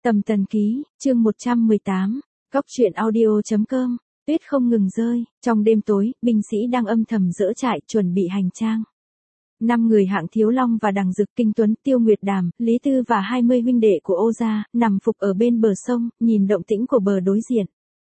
Tầm Tần Ký, chương 118, Cóc truyện audio.com, tuyết không ngừng rơi, trong đêm tối, binh sĩ đang âm thầm dỡ trại, chuẩn bị hành trang. 5 người Hạng Thiếu Long và Đằng Dực, Kinh Tuấn, Tiêu Nguyệt Đàm, Lý Tư và 20 huynh đệ của Ô gia, nằm phục ở bên bờ sông, nhìn động tĩnh của bờ đối diện.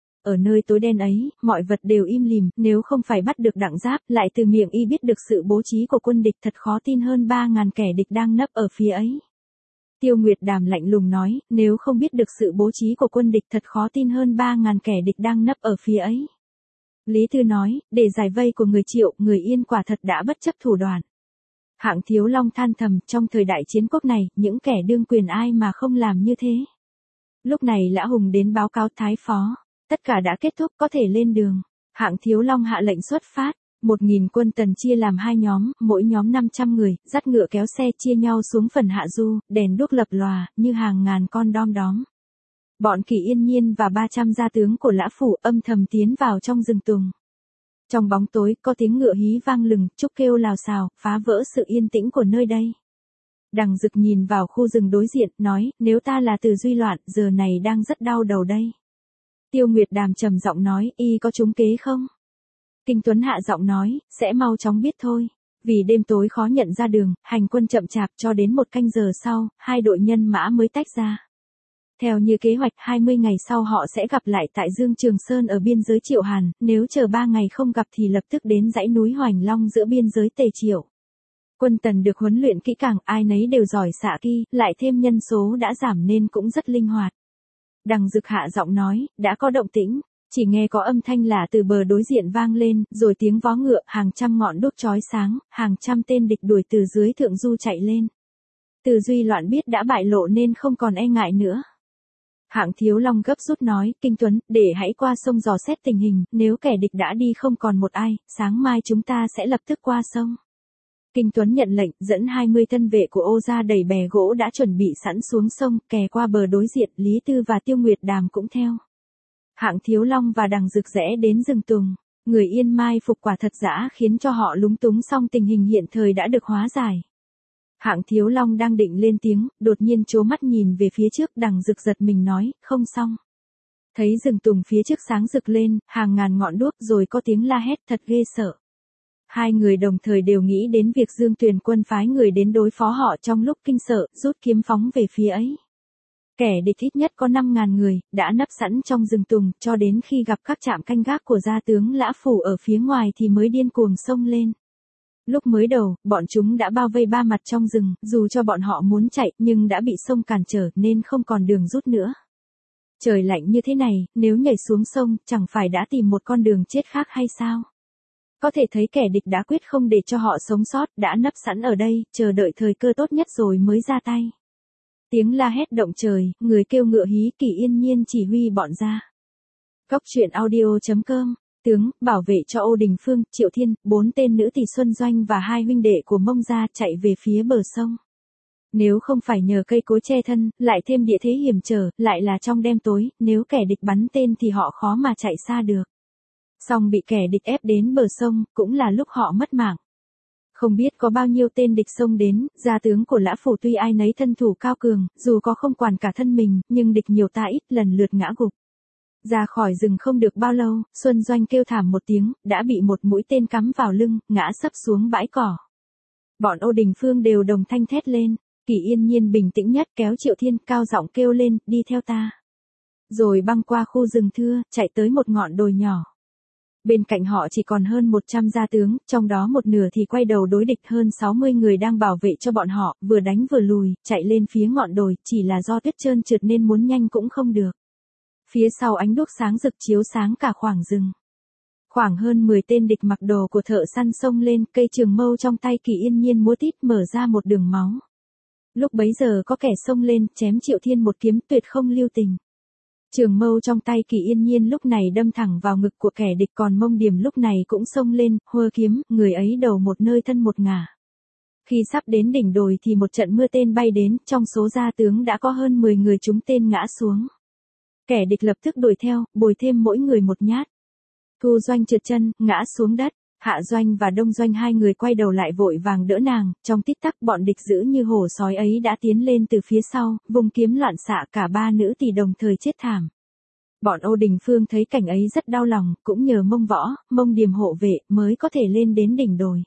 Ở nơi tối đen ấy, mọi vật đều im lìm, nếu không phải bắt được Đặng Giáp, lại từ miệng y biết được sự bố trí của quân địch, thật khó tin hơn 3.000 kẻ địch đang nấp ở phía ấy. Tiêu Nguyệt Đàm lạnh lùng nói, nếu không biết được sự bố trí của quân địch, thật khó tin hơn 3.000 kẻ địch đang nấp ở phía ấy. Lý Tư nói, để giải vây của người Triệu, người Yên quả thật đã bất chấp thủ đoạn. Hạng Thiếu Long than thầm, trong thời đại chiến quốc này, những kẻ đương quyền ai mà không làm như thế. Lúc này Lã Hùng đến báo cáo Thái Phó, tất cả đã kết thúc, có thể lên đường. Hạng Thiếu Long hạ lệnh xuất phát. 1.000 quân Tần chia làm 2 nhóm, mỗi nhóm 500 người, dắt ngựa kéo xe chia nhau xuống phần hạ du, đèn đuốc lập lòa, như hàng ngàn con đom đóm. Bọn Kỷ Yên Nhiên và 300 gia tướng của Lã Phủ âm thầm tiến vào trong rừng tùng. Trong bóng tối, có tiếng ngựa hí vang lừng, trúc kêu lào xào, phá vỡ sự yên tĩnh của nơi đây. Đằng Dực nhìn vào khu rừng đối diện, nói, nếu ta là Từ Duy Loạn, giờ này đang rất đau đầu đây. Tiêu Nguyệt Đàm trầm giọng nói, y có trúng kế không? Kinh Tuấn hạ giọng nói, sẽ mau chóng biết thôi. Vì đêm tối khó nhận ra đường, hành quân chậm chạp cho đến 1 canh giờ sau, 2 đội nhân mã mới tách ra. Theo như kế hoạch, 20 ngày sau họ sẽ gặp lại tại Dương Trường Sơn ở biên giới Triệu Hàn, nếu chờ 3 ngày không gặp thì lập tức đến dãy núi Hoành Long giữa biên giới Tề Triệu. Quân Tần được huấn luyện kỹ càng, ai nấy đều giỏi xạ kỹ, lại thêm nhân số đã giảm nên cũng rất linh hoạt. Đằng Dực hạ giọng nói, đã có động tĩnh. Chỉ nghe có âm thanh lạ từ bờ đối diện vang lên, rồi tiếng vó ngựa, hàng trăm ngọn đuốc chói sáng, hàng trăm tên địch đuổi từ dưới thượng du chạy lên. Từ Duy Loạn biết đã bại lộ nên không còn e ngại nữa. Hạng Thiếu Long gấp rút nói, Kinh Tuấn, để hãy qua sông dò xét tình hình, nếu kẻ địch đã đi không còn một ai, sáng mai chúng ta sẽ lập tức qua sông. Kinh Tuấn nhận lệnh, dẫn 20 thân vệ của Ô gia đẩy bè gỗ đã chuẩn bị sẵn xuống sông, kè qua bờ đối diện, Lý Tư và Tiêu Nguyệt Đàm cũng theo. Hạng Thiếu Long và Đằng Dực rẽ đến rừng tùng, người Yên mai phục quả thật dã khiến cho họ lúng túng, song tình hình hiện thời đã được hóa giải. Hạng Thiếu Long đang định lên tiếng, đột nhiên trố mắt nhìn về phía trước, Đằng Dực giật mình nói, không xong. Thấy rừng tùng phía trước sáng rực lên, hàng ngàn ngọn đuốc rồi có tiếng la hét thật ghê sợ. Hai người đồng thời đều nghĩ đến việc Dương Tuyền Quân phái người đến đối phó họ trong lúc kinh sợ, rút kiếm phóng về phía ấy. Kẻ địch ít nhất có 5.000 người, đã nấp sẵn trong rừng tùng, cho đến khi gặp các trạm canh gác của gia tướng Lã Phủ ở phía ngoài thì mới điên cuồng xông lên. Lúc mới đầu, bọn chúng đã bao vây 3 mặt trong rừng, dù cho bọn họ muốn chạy nhưng đã bị sông cản trở nên không còn đường rút nữa. Trời lạnh như thế này, nếu nhảy xuống sông, chẳng phải đã tìm một con đường chết khác hay sao? Có thể thấy kẻ địch đã quyết không để cho họ sống sót, đã nấp sẵn ở đây, chờ đợi thời cơ tốt nhất rồi mới ra tay. Tiếng la hét động trời, người kêu ngựa hí, Kỷ Yên Nhiên chỉ huy bọn ra. Cóc truyện audio.com, tướng, bảo vệ cho Ô Đình Phương, Triệu Thiên, 4 tên nữ tỳ Xuân Doanh và 2 huynh đệ của Mông gia chạy về phía bờ sông. Nếu không phải nhờ cây cối che thân, lại thêm địa thế hiểm trở, lại là trong đêm tối, nếu kẻ địch bắn tên thì họ khó mà chạy xa được. Song bị kẻ địch ép đến bờ sông, cũng là lúc họ mất mạng. Không biết có bao nhiêu tên địch xông đến, gia tướng của Lã Phủ tuy ai nấy thân thủ cao cường, dù có không quản cả thân mình, nhưng địch nhiều ta ít, lần lượt ngã gục. Ra khỏi rừng không được bao lâu, Xuân Doanh kêu thảm một tiếng, đã bị một mũi tên cắm vào lưng, ngã sấp xuống bãi cỏ. Bọn Ô Đình Phương đều đồng thanh thét lên, Kỷ Yên Nhiên bình tĩnh nhất kéo Triệu Thiên, cao giọng kêu lên, đi theo ta. Rồi băng qua khu rừng thưa, chạy tới một ngọn đồi nhỏ. Bên cạnh họ chỉ còn hơn 100 gia tướng, trong đó một nửa thì quay đầu đối địch, hơn 60 người đang bảo vệ cho bọn họ, vừa đánh vừa lùi, chạy lên phía ngọn đồi, chỉ là do tuyết trơn trượt nên muốn nhanh cũng không được. Phía sau ánh đuốc sáng rực chiếu sáng cả khoảng rừng. Khoảng hơn 10 tên địch mặc đồ của thợ săn xông lên, cây trường mâu trong tay Kỷ Yên Nhiên múa tít mở ra một đường máu. Lúc bấy giờ có kẻ xông lên, chém Triệu Thiên một kiếm tuyệt không lưu tình. Trường mâu trong tay Kỷ Yên Nhiên lúc này đâm thẳng vào ngực của kẻ địch, còn Mông Điểm lúc này cũng xông lên, hơ kiếm, người ấy đầu một nơi thân một ngả. Khi sắp đến đỉnh đồi thì một trận mưa tên bay đến, trong số gia tướng đã có hơn 10 người trúng tên ngã xuống. Kẻ địch lập tức đuổi theo, bồi thêm mỗi người một nhát. Thu Doanh trượt chân, ngã xuống đất, Hạ Doanh và Đông Doanh hai người quay đầu lại vội vàng đỡ nàng, trong tích tắc bọn địch dữ như hổ sói ấy đã tiến lên từ phía sau, vùng kiếm loạn xạ cả ba nữ tỷ đồng thời chết thảm. Bọn Ô Đình Phương thấy cảnh ấy rất đau lòng, cũng nhờ Mông Võ, Mông Điềm hộ vệ mới có thể lên đến đỉnh đồi.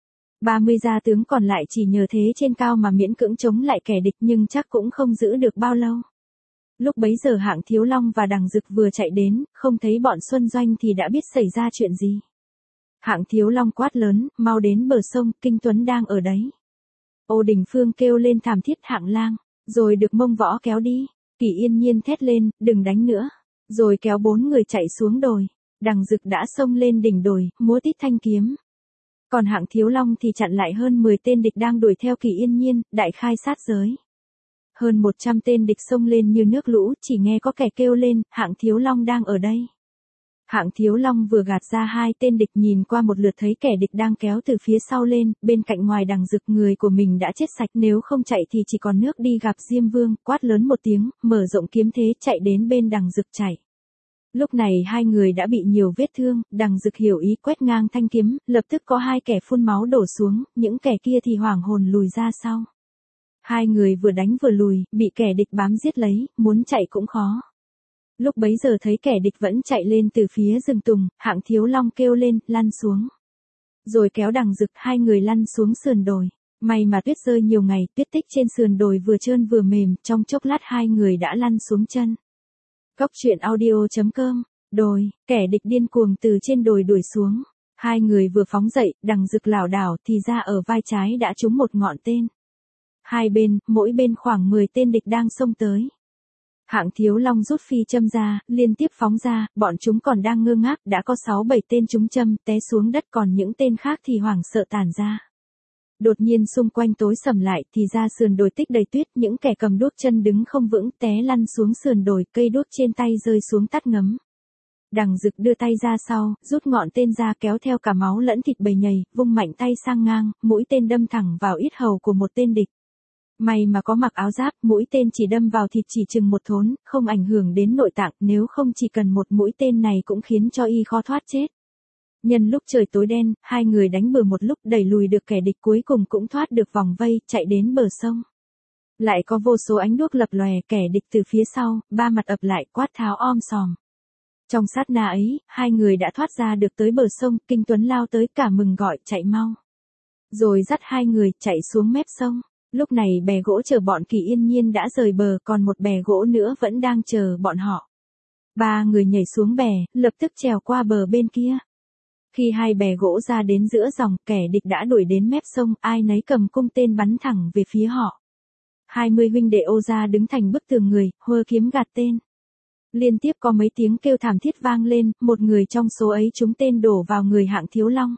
30 gia tướng còn lại chỉ nhờ thế trên cao mà miễn cưỡng chống lại kẻ địch nhưng chắc cũng không giữ được bao lâu. Lúc bấy giờ Hạng Thiếu Long và Đằng Dực vừa chạy đến, không thấy bọn Xuân Doanh thì đã biết xảy ra chuyện gì. Hạng Thiếu Long quát lớn, mau đến bờ sông, Kinh Tuấn đang ở đấy. Ô Đình Phương kêu lên thảm thiết Hạng Lang, rồi được Mông Võ kéo đi. Kỷ Yên Nhiên thét lên, đừng đánh nữa. Rồi kéo 4 người chạy xuống đồi. Đằng Dực đã xông lên đỉnh đồi, múa tít thanh kiếm. Còn Hạng Thiếu Long thì chặn lại hơn 10 tên địch đang đuổi theo Kỷ Yên Nhiên, đại khai sát giới. Hơn 100 tên địch xông lên như nước lũ, chỉ nghe có kẻ kêu lên, Hạng Thiếu Long đang ở đây. Hạng Thiếu Long vừa gạt ra 2 tên địch nhìn qua một lượt thấy kẻ địch đang kéo từ phía sau lên, bên cạnh ngoài Đằng Dực người của mình đã chết sạch, nếu không chạy thì chỉ còn nước đi gặp Diêm Vương, quát lớn một tiếng, mở rộng kiếm thế chạy đến bên Đằng Dực chạy. Lúc này hai người đã bị nhiều vết thương, Đằng Dực hiểu ý quét ngang thanh kiếm, lập tức có 2 kẻ phun máu đổ xuống, những kẻ kia thì hoảng hồn lùi ra sau. 2 người vừa đánh vừa lùi, bị kẻ địch bám giết lấy, muốn chạy cũng khó. Lúc bấy giờ thấy kẻ địch vẫn chạy lên từ phía rừng tùng, Hạng Thiếu Long kêu lên, lăn xuống. Rồi kéo Đằng Dực 2 người lăn xuống sườn đồi. May mà tuyết rơi nhiều ngày, tuyết tích trên sườn đồi vừa trơn vừa mềm, trong chốc lát 2 người đã lăn xuống chân. Cóc truyện audio.com, đồi, kẻ địch điên cuồng từ trên đồi đuổi xuống. 2 người vừa phóng dậy, Đằng Dực lảo đảo thì ra ở vai trái đã trúng một ngọn tên. 2 bên, mỗi bên khoảng 10 tên địch đang xông tới. Hạng Thiếu Long rút phi châm ra, liên tiếp phóng ra, bọn chúng còn đang ngơ ngác, đã có 6-7 tên trúng châm, té xuống đất, còn những tên khác thì hoảng sợ tản ra. Đột nhiên xung quanh tối sầm lại, thì ra sườn đồi tích đầy tuyết, những kẻ cầm đuốc chân đứng không vững, té lăn xuống sườn đồi, cây đuốc trên tay rơi xuống tắt ngấm. Đằng Dực đưa tay ra sau, rút ngọn tên ra kéo theo cả máu lẫn thịt bầy nhầy, vung mạnh tay sang ngang, mũi tên đâm thẳng vào yết hầu của một tên địch. May mà có mặc áo giáp, mũi tên chỉ đâm vào thịt chỉ chừng một thốn, không ảnh hưởng đến nội tạng, nếu không chỉ cần một mũi tên này cũng khiến cho y khó thoát chết. Nhân lúc trời tối đen, 2 người đánh bừa một lúc đẩy lùi được kẻ địch, cuối cùng cũng thoát được vòng vây, chạy đến bờ sông. Lại có vô số ánh đuốc lập lòe, kẻ địch từ phía sau, ba mặt ập lại, quát tháo om sòm. Trong sát na ấy, 2 người đã thoát ra được tới bờ sông, Kinh Tuấn lao tới cả mừng gọi, chạy mau. Rồi dắt 2 người chạy xuống mép sông. Lúc này bè gỗ chờ bọn Kỷ Yên Nhiên đã rời bờ, còn một bè gỗ nữa vẫn đang chờ bọn họ. 3 người nhảy xuống bè, lập tức trèo qua bờ bên kia. Khi 2 bè gỗ ra đến giữa dòng, kẻ địch đã đuổi đến mép sông, ai nấy cầm cung tên bắn thẳng về phía họ. 20 huynh đệ Ô Gia đứng thành bức tường người, huơ kiếm gạt tên. Liên tiếp có mấy tiếng kêu thảm thiết vang lên, một người trong số ấy trúng tên đổ vào người Hạng Thiếu Long.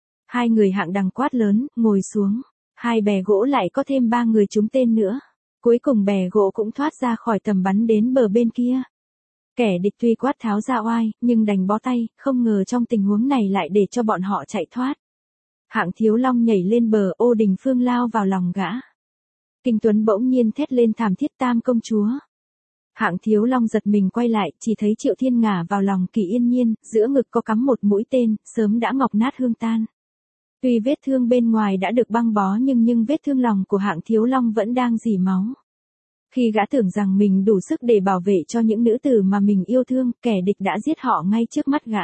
2 người Hạng Đằng quát lớn, ngồi xuống. 2 bè gỗ lại có thêm 3 người trúng tên nữa. Cuối cùng bè gỗ cũng thoát ra khỏi tầm bắn đến bờ bên kia. Kẻ địch tuy quát tháo ra oai, nhưng đành bó tay, không ngờ trong tình huống này lại để cho bọn họ chạy thoát. Hạng Thiếu Long nhảy lên bờ, Ô Đình Phương lao vào lòng gã. Kinh Tuấn bỗng nhiên thét lên thảm thiết, Tam công chúa. Hạng Thiếu Long giật mình quay lại, chỉ thấy Triệu Thiên ngả vào lòng Kỷ Yên Nhiên, giữa ngực có cắm một mũi tên, sớm đã ngọc nát hương tan. Tuy vết thương bên ngoài đã được băng bó nhưng vết thương lòng của Hạng Thiếu Long vẫn đang rỉ máu. Khi gã tưởng rằng mình đủ sức để bảo vệ cho những nữ tử mà mình yêu thương, kẻ địch đã giết họ ngay trước mắt gã.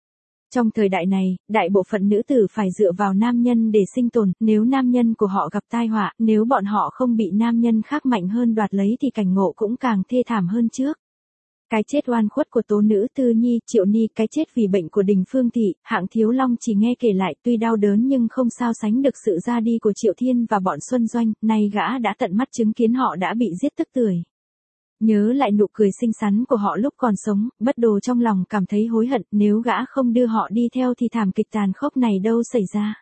Trong thời đại này, đại bộ phận nữ tử phải dựa vào nam nhân để sinh tồn, nếu nam nhân của họ gặp tai họa, nếu bọn họ không bị nam nhân khác mạnh hơn đoạt lấy thì cảnh ngộ cũng càng thê thảm hơn trước. Cái chết oan khuất của tố nữ Tư Nhi, Triệu Ni, cái chết vì bệnh của Đình Phương Thị, Hạng Thiếu Long chỉ nghe kể lại, tuy đau đớn nhưng không sao sánh được sự ra đi của Triệu Thiên và bọn Xuân Doanh, nay gã đã tận mắt chứng kiến họ đã bị giết tức tưởi. Nhớ lại nụ cười xinh xắn của họ lúc còn sống, Bất Đồ trong lòng cảm thấy hối hận, nếu gã không đưa họ đi theo thì thảm kịch tàn khốc này đâu xảy ra.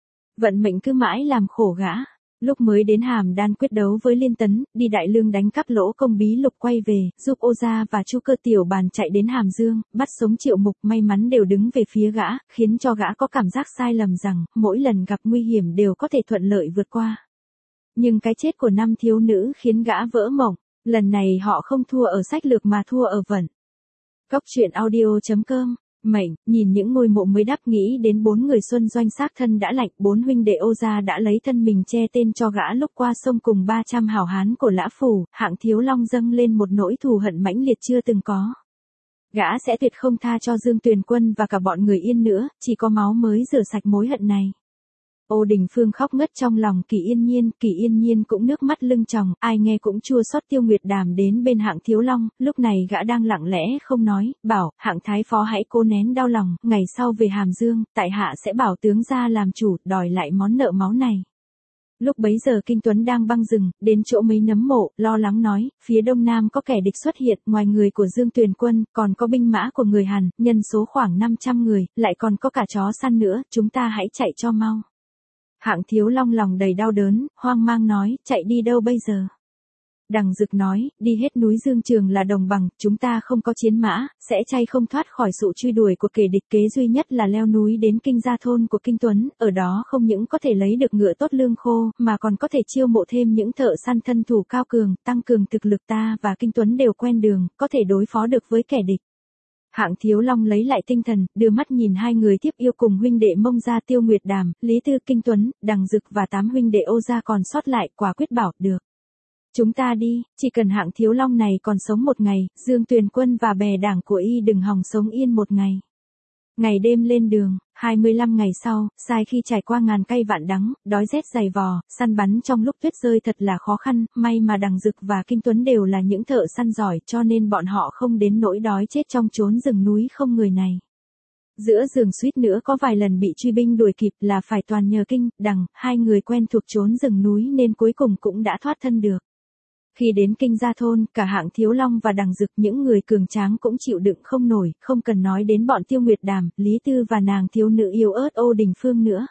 Vận mệnh cứ mãi làm khổ gã. Lúc mới đến Hàm Đan quyết đấu với Liên Tấn, đi Đại Lương đánh cắp Lỗ Công Bí Lục quay về, giúp Ô Gia và Chu Cơ Tiểu Bàn chạy đến Hàm Dương, bắt sống Triệu Mục, may mắn đều đứng về phía gã, khiến cho gã có cảm giác sai lầm rằng, mỗi lần gặp nguy hiểm đều có thể thuận lợi vượt qua. Nhưng cái chết của 5 thiếu nữ khiến gã vỡ mộng, lần này họ không thua ở sách lược mà thua ở vận. Cóc truyện audio.com Mệnh, nhìn những ngôi mộ mới đắp nghĩ đến 4 người xuân doanh xác thân đã lạnh, 4 huynh đệ Ô gia đã lấy thân mình che tên cho gã lúc qua sông cùng 300 hảo hán của Lã Phủ, Hạng Thiếu Long dâng lên một nỗi thù hận mãnh liệt chưa từng có. Gã sẽ tuyệt không tha cho Dương Tuyền Quân và cả bọn người Yên nữa, chỉ có máu mới rửa sạch mối hận này. Ô Đình Phương khóc ngất trong lòng Kỳ Yên Nhiên cũng nước mắt lưng tròng, ai nghe cũng chua xót. Tiêu Nguyệt Đàm đến bên Hạng Thiếu Long, lúc này gã đang lặng lẽ không nói, bảo, Hạng Thái Phó hãy cố nén đau lòng, ngày sau về Hàm Dương, tại hạ sẽ bảo tướng gia làm chủ, đòi lại món nợ máu này. Lúc bấy giờ Kinh Tuấn đang băng rừng, đến chỗ mấy nấm mộ, lo lắng nói, phía đông nam có kẻ địch xuất hiện, ngoài người của Dương Tuyền Quân, còn có binh mã của người Hàn, nhân số khoảng 500 người, lại còn có cả chó săn nữa, chúng ta hãy chạy cho mau. Hạng Thiếu Long lòng đầy đau đớn, hoang mang nói, chạy đi đâu bây giờ? Đằng Dực nói, đi hết núi Dương Trường là đồng bằng, chúng ta không có chiến mã, sẽ chay không thoát khỏi sự truy đuổi của kẻ địch, kế duy nhất là leo núi đến Kinh Gia Thôn của Kinh Tuấn, ở đó không những có thể lấy được ngựa tốt lương khô, mà còn có thể chiêu mộ thêm những thợ săn thân thủ cao cường, tăng cường thực lực ta và Kinh Tuấn đều quen đường, có thể đối phó được với kẻ địch. Hạng Thiếu Long lấy lại tinh thần, đưa mắt nhìn hai người tiếp yêu cùng huynh đệ Mông gia Tiêu Nguyệt Đàm, Lý Tư Kinh Tuấn, Đằng Dực và 8 huynh đệ Ô gia còn sót lại, quả quyết bảo, được. Chúng ta đi, chỉ cần Hạng Thiếu Long này còn sống một ngày, Dương Tuyền Quân và bè đảng của y đừng hòng sống yên một ngày. Ngày đêm lên đường, 25 ngày sau, sai khi trải qua ngàn cay vạn đắng, đói rét dày vò, săn bắn trong lúc tuyết rơi thật là khó khăn, may mà Đằng Dực và Kinh Tuấn đều là những thợ săn giỏi cho nên bọn họ không đến nỗi đói chết trong chốn rừng núi không người này. Giữa rừng suýt nữa có vài lần bị truy binh đuổi kịp là phải toàn nhờ Kinh, Đằng, hai người quen thuộc chốn rừng núi nên cuối cùng cũng đã thoát thân được. Khi đến Kinh Gia Thôn, cả Hạng Thiếu Long và Đằng Dực những người cường tráng cũng chịu đựng không nổi, không cần nói đến bọn Tiêu Nguyệt Đàm, Lý Tư và nàng thiếu nữ yếu ớt Ô Đình Phương nữa.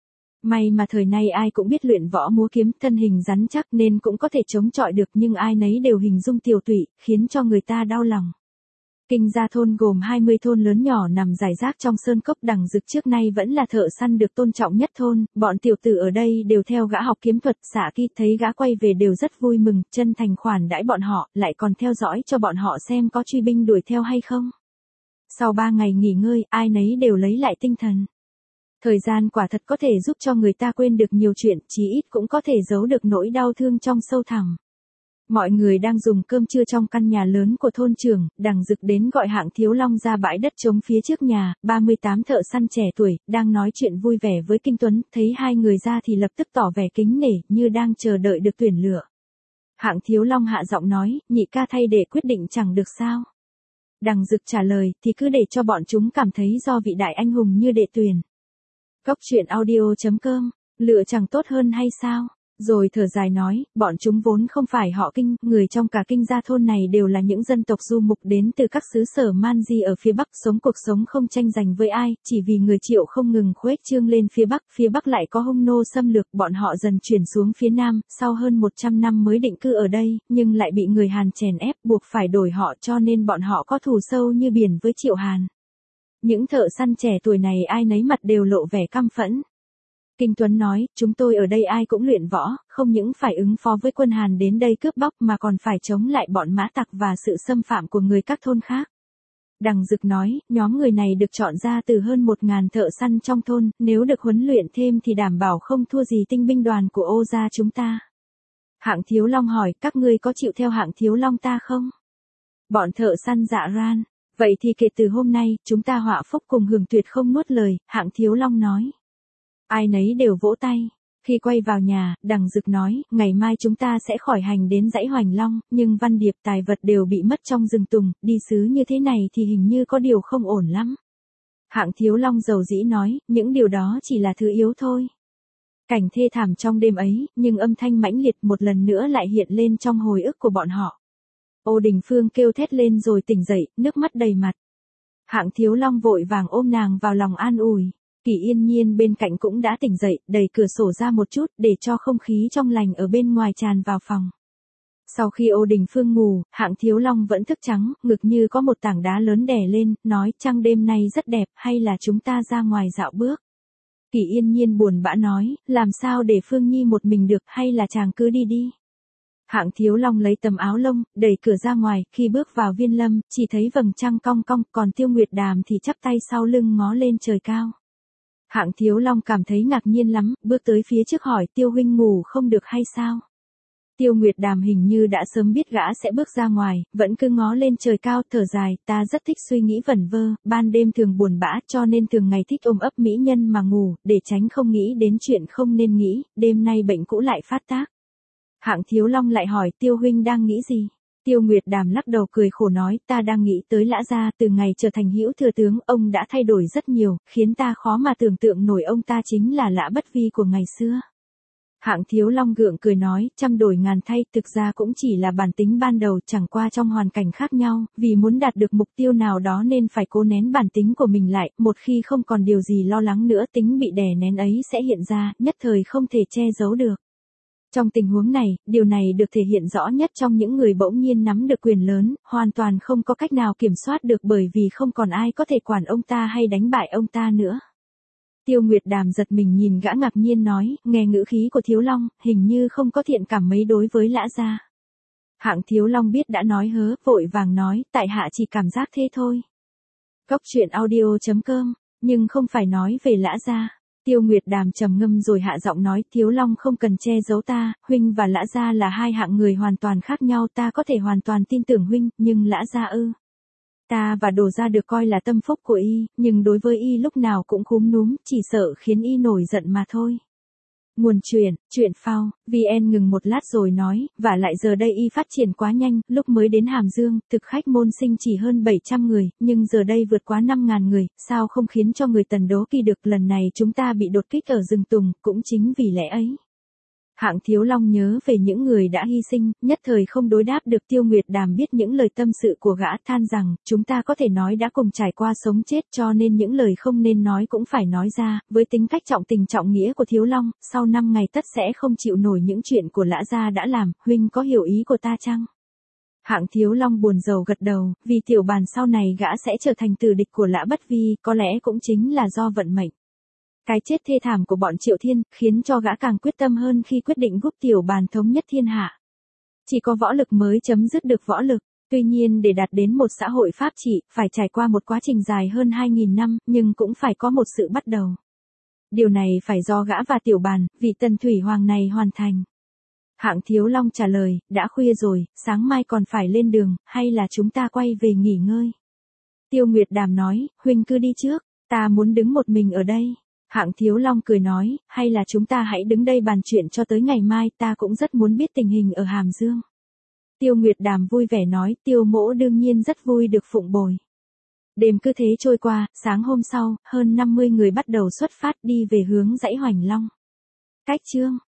May mà thời nay ai cũng biết luyện võ múa kiếm, thân hình rắn chắc nên cũng có thể chống chọi được, nhưng ai nấy đều hình dung tiều tụy, khiến cho người ta đau lòng. Kinh Gia Thôn gồm 20 thôn lớn nhỏ nằm rải rác trong sơn cốc. Đằng Dực trước nay vẫn là thợ săn được tôn trọng nhất thôn, bọn tiểu tử ở đây đều theo gã học kiếm thuật. Xạ Kỳ thấy gã quay về đều rất vui mừng, chân thành khoản đãi bọn họ, lại còn theo dõi cho bọn họ xem có truy binh đuổi theo hay không. Sau 3 ngày nghỉ ngơi, ai nấy đều lấy lại tinh thần. Thời gian quả thật có thể giúp cho người ta quên được nhiều chuyện, chí ít cũng có thể giấu được nỗi đau thương trong sâu thẳm. Mọi người đang dùng cơm trưa trong căn nhà lớn của thôn trưởng, Đằng Dực đến gọi Hạng Thiếu Long ra bãi đất trống phía trước nhà, 38 thợ săn trẻ tuổi, đang nói chuyện vui vẻ với Kinh Tuấn, thấy hai người ra thì lập tức tỏ vẻ kính nể, như đang chờ đợi được tuyển lựa. Hạng Thiếu Long hạ giọng nói, nhị ca thay để quyết định chẳng được sao? Đằng Dực trả lời, thì cứ để cho bọn chúng cảm thấy do vị đại anh hùng như đệ tuyển. Cốc truyện audio.com, lựa chẳng tốt hơn hay sao? Rồi thở dài nói, bọn chúng vốn không phải họ Kinh, người trong cả Kinh Gia Thôn này đều là những dân tộc du mục đến từ các xứ sở man di ở phía Bắc, sống cuộc sống không tranh giành với ai, chỉ vì người Triệu không ngừng khuếch trương lên phía Bắc lại có Hung nô xâm lược, bọn họ dần chuyển xuống phía Nam, sau hơn 100 năm mới định cư ở đây, nhưng lại bị người Hàn chèn ép, buộc phải đổi họ cho nên bọn họ có thù sâu như biển với Triệu Hàn. Những thợ săn trẻ tuổi này ai nấy mặt đều lộ vẻ căm phẫn. Kinh Tuấn nói, chúng tôi ở đây ai cũng luyện võ, không những phải ứng phó với quân Hàn đến đây cướp bóc mà còn phải chống lại bọn mã tặc và sự xâm phạm của người các thôn khác. Đằng Dực nói, nhóm người này được chọn ra từ hơn 1.000 thợ săn trong thôn, nếu được huấn luyện thêm thì đảm bảo không thua gì tinh binh đoàn của Ô gia chúng ta. Hạng Thiếu Long hỏi, các ngươi có chịu theo Hạng Thiếu Long ta không? Bọn thợ săn dạ ran, vậy thì kể từ hôm nay, chúng ta họa phúc cùng hưởng tuyệt không nuốt lời, Hạng Thiếu Long nói. Ai nấy đều vỗ tay. Khi quay vào nhà, Đằng Dực nói, ngày mai chúng ta sẽ khỏi hành đến dãy Hoành Long, nhưng văn điệp tài vật đều bị mất trong rừng tùng, đi xứ như thế này thì hình như có điều không ổn lắm. Hạng Thiếu Long dầu dĩ nói, những điều đó chỉ là thứ yếu thôi. Cảnh thê thảm trong đêm ấy, nhưng âm thanh mãnh liệt một lần nữa lại hiện lên trong hồi ức của bọn họ. Ô Đình Phương kêu thét lên rồi tỉnh dậy, nước mắt đầy mặt. Hạng Thiếu Long vội vàng ôm nàng vào lòng an ủi. Kỳ Yên Nhiên bên cạnh cũng đã tỉnh dậy, đẩy cửa sổ ra một chút để cho không khí trong lành ở bên ngoài tràn vào phòng. Sau khi Ô Đình Phương ngủ, Hạng Thiếu Long vẫn thức trắng, ngực như có một tảng đá lớn đè lên, nói trăng đêm nay rất đẹp, hay là chúng ta ra ngoài dạo bước. Kỳ Yên Nhiên buồn bã nói, làm sao để Phương Nhi một mình được, hay là chàng cứ đi đi. Hạng Thiếu Long lấy tấm áo lông, đẩy cửa ra ngoài, khi bước vào viên lâm, chỉ thấy vầng trăng cong cong, còn Tiêu Nguyệt Đàm thì chắp tay sau lưng ngó lên trời cao. Hạng Thiếu Long cảm thấy ngạc nhiên lắm, bước tới phía trước hỏi Tiêu huynh ngủ không được hay sao? Tiêu Nguyệt Đàm hình như đã sớm biết gã sẽ bước ra ngoài, vẫn cứ ngó lên trời cao thở dài, ta rất thích suy nghĩ vẩn vơ, ban đêm thường buồn bã cho nên thường ngày thích ôm ấp mỹ nhân mà ngủ, để tránh không nghĩ đến chuyện không nên nghĩ, đêm nay bệnh cũ lại phát tác. Hạng Thiếu Long lại hỏi Tiêu huynh đang nghĩ gì? Tiêu Nguyệt Đàm lắc đầu cười khổ nói ta đang nghĩ tới Lã Gia, từ ngày trở thành hữu thừa tướng ông đã thay đổi rất nhiều, khiến ta khó mà tưởng tượng nổi ông ta chính là Lã Bất Vi của ngày xưa. Hạng Thiếu Long gượng cười nói, trăm đổi ngàn thay, thực ra cũng chỉ là bản tính ban đầu, chẳng qua trong hoàn cảnh khác nhau, vì muốn đạt được mục tiêu nào đó nên phải cố nén bản tính của mình lại, một khi không còn điều gì lo lắng nữa tính bị đè nén ấy sẽ hiện ra, nhất thời không thể che giấu được. Trong tình huống này, điều này được thể hiện rõ nhất trong những người bỗng nhiên nắm được quyền lớn, hoàn toàn không có cách nào kiểm soát được bởi vì không còn ai có thể quản ông ta hay đánh bại ông ta nữa. Tiêu Nguyệt Đàm giật mình nhìn gã ngạc nhiên nói, nghe ngữ khí của Thiếu Long, hình như không có thiện cảm mấy đối với Lã Gia. Hạng Thiếu Long biết đã nói hớ, vội vàng nói, tại hạ chỉ cảm giác thế thôi. Cóc truyện audio.com, nhưng không phải nói về Lã Gia. Tiêu Nguyệt Đàm trầm ngâm rồi hạ giọng nói, Thiếu Long không cần che giấu ta, huynh và Lã Gia là hai hạng người hoàn toàn khác nhau, ta có thể hoàn toàn tin tưởng huynh, nhưng Lã Gia ư? Ta và Đồ Gia được coi là tâm phúc của y, nhưng đối với y lúc nào cũng cúm núm, chỉ sợ khiến y nổi giận mà thôi. Nguồn truyện phao, VN ngừng một lát rồi nói, và lại giờ đây y phát triển quá nhanh, lúc mới đến Hàm Dương, thực khách môn sinh chỉ hơn 700 người, nhưng giờ đây vượt quá 5.000 người, sao không khiến cho người Tần đố kỵ được, lần này chúng ta bị đột kích ở rừng tùng, cũng chính vì lẽ ấy. Hạng Thiếu Long nhớ về những người đã hy sinh, nhất thời không đối đáp được. Tiêu Nguyệt Đàm biết những lời tâm sự của gã, than rằng, chúng ta có thể nói đã cùng trải qua sống chết cho nên những lời không nên nói cũng phải nói ra, với tính cách trọng tình trọng nghĩa của Thiếu Long, sau 5 ngày tất sẽ không chịu nổi những chuyện của Lã Gia đã làm, huynh có hiểu ý của ta chăng? Hạng Thiếu Long buồn rầu gật đầu, vì Tiểu Bàn sau này gã sẽ trở thành tử địch của Lã Bất Vi, có lẽ cũng chính là do vận mệnh. Cái chết thê thảm của bọn Triệu Thiên, khiến cho gã càng quyết tâm hơn khi quyết định giúp Tiểu Bàn thống nhất thiên hạ. Chỉ có võ lực mới chấm dứt được võ lực, tuy nhiên để đạt đến một xã hội pháp trị, phải trải qua một quá trình dài hơn 2.000 năm, nhưng cũng phải có một sự bắt đầu. Điều này phải do gã và Tiểu Bàn, vị Tần Thủy Hoàng này hoàn thành. Hạng Thiếu Long trả lời, đã khuya rồi, sáng mai còn phải lên đường, hay là chúng ta quay về nghỉ ngơi? Tiêu Nguyệt Đàm nói, huynh cứ đi trước, ta muốn đứng một mình ở đây. Hạng Thiếu Long cười nói, hay là chúng ta hãy đứng đây bàn chuyện cho tới ngày mai, ta cũng rất muốn biết tình hình ở Hàm Dương. Tiêu Nguyệt Đàm vui vẻ nói, Tiêu mỗ đương nhiên rất vui được phụng bồi. Đêm cứ thế trôi qua, sáng hôm sau, hơn 50 người bắt đầu xuất phát đi về hướng dãy Hoành Long. Cách chương